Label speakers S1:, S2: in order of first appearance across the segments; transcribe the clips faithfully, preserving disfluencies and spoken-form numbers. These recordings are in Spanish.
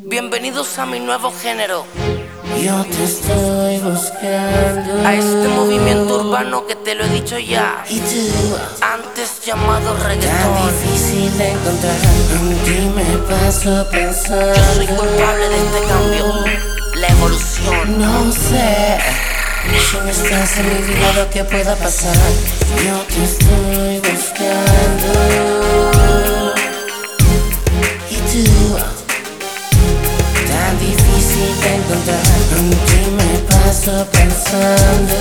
S1: Bienvenidos a mi nuevo género.
S2: Yo te estoy buscando.
S1: A este movimiento urbano que te lo he dicho ya,
S2: Y tú,
S1: antes llamado
S2: tan
S1: reggaetón.
S2: difícil de encontrar. En ti me paso pensando.
S1: Yo soy culpable de este cambio, la evolución.
S2: No sé si no estás en mi vida lo que pueda pasar. Yo te estoy buscando. Y tú, tan difícil de encontrar. En ti me paso pensando.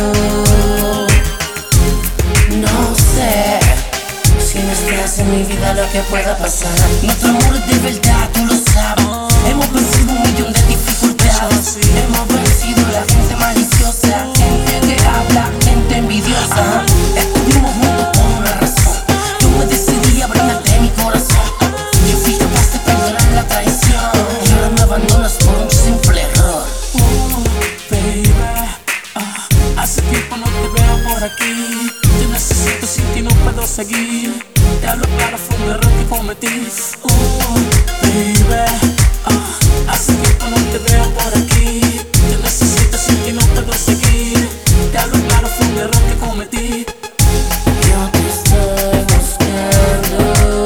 S2: No sé si no estás en mi vida lo que pueda pasar. Nuestro amor es de verdad, tú lo sabes. Hemos vencido un millón de dificultades. Hemos vencido la gente maliciosa, gente que habla, gente envidiosa. Estuvimos juntos por una razón. Yo me decidí a brindarte mi corazón. Yo fui capaz de perdonar la traición. Y ahora me abandonas por un simple error.
S3: Oh, baby, ah, hace tiempo no te veo por aquí. Te necesito, sin ti no puedo seguir. Te hablo claro, fue un error que cometí. Oh, baby, ah, hace tiempo no te veo por aquí. Te necesito, sin ti no puedo seguir. Te hablo claro, fue un error que cometí.
S2: Yo te estoy buscando.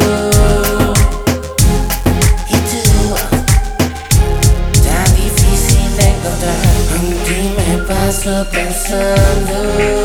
S2: Y tú, tan difícil de encontrar. En ti me paso pensando.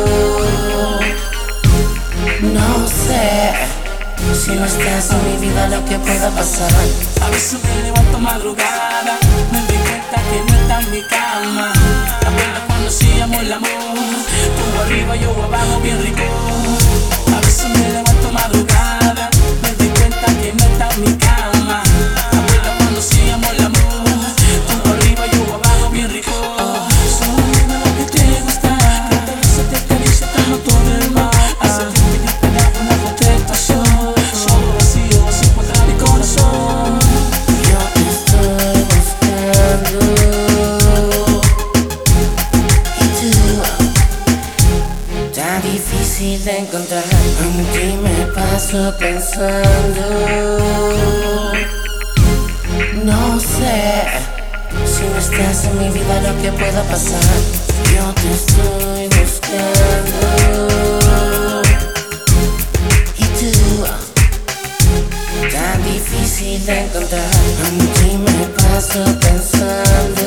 S2: No sé si no estás en mi vida lo que pueda pasar.
S3: A veces me levanto madrugada, me doy cuenta que no está en mi cama. ¿Te acuerdas cuando hacíamos el amor? Tú arriba, yo abajo, bien rico. A veces me levanto madrugada, me doy cuenta que no está en mi cama. ¿Te acuerdas cuando hacíamos el amor? Tú arriba, yo abajo, bien rico. Solo dime lo que te gusta, que te beso, te acaricio, te noto del mar. Hace tiempo yo te daba una contestación, solo vacío se encuentra mi corazón.
S2: Yo te estoy buscando. Y tú, tan difícil de encontrar. En ti me paso pensando. No sé si no estás en mi vida lo que pueda pasar. Yo te estoy buscando. Y tú, tan difícil de encontrar. En ti me paso pensando.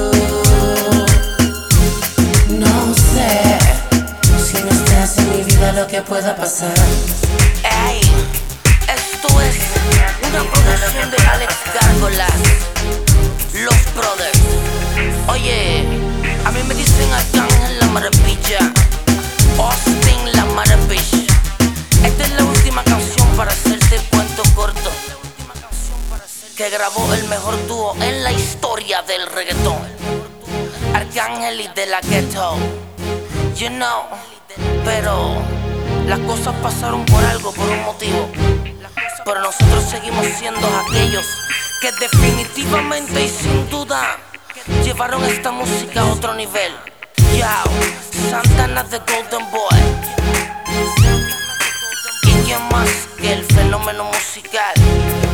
S2: No sé si no estás en mi vida lo que pueda pasar.
S1: Ey, esto es una producción de Alex Gárgolas, Los Brothers. Oye, a mí me dicen Arcángel la maravilla, Austin la maravilla. Esta es la última canción para hacerte cuento corto, que grabó el mejor dúo en la historia del reggaetón, Arcángel y De La Ghetto. You know, pero las cosas pasaron por algo, por un motivo. Pero nosotros seguimos siendo aquellos que definitivamente y sin duda llevaron esta música a otro nivel. Yo, Santana the Golden Boy. ¿Y quién más que el fenómeno musical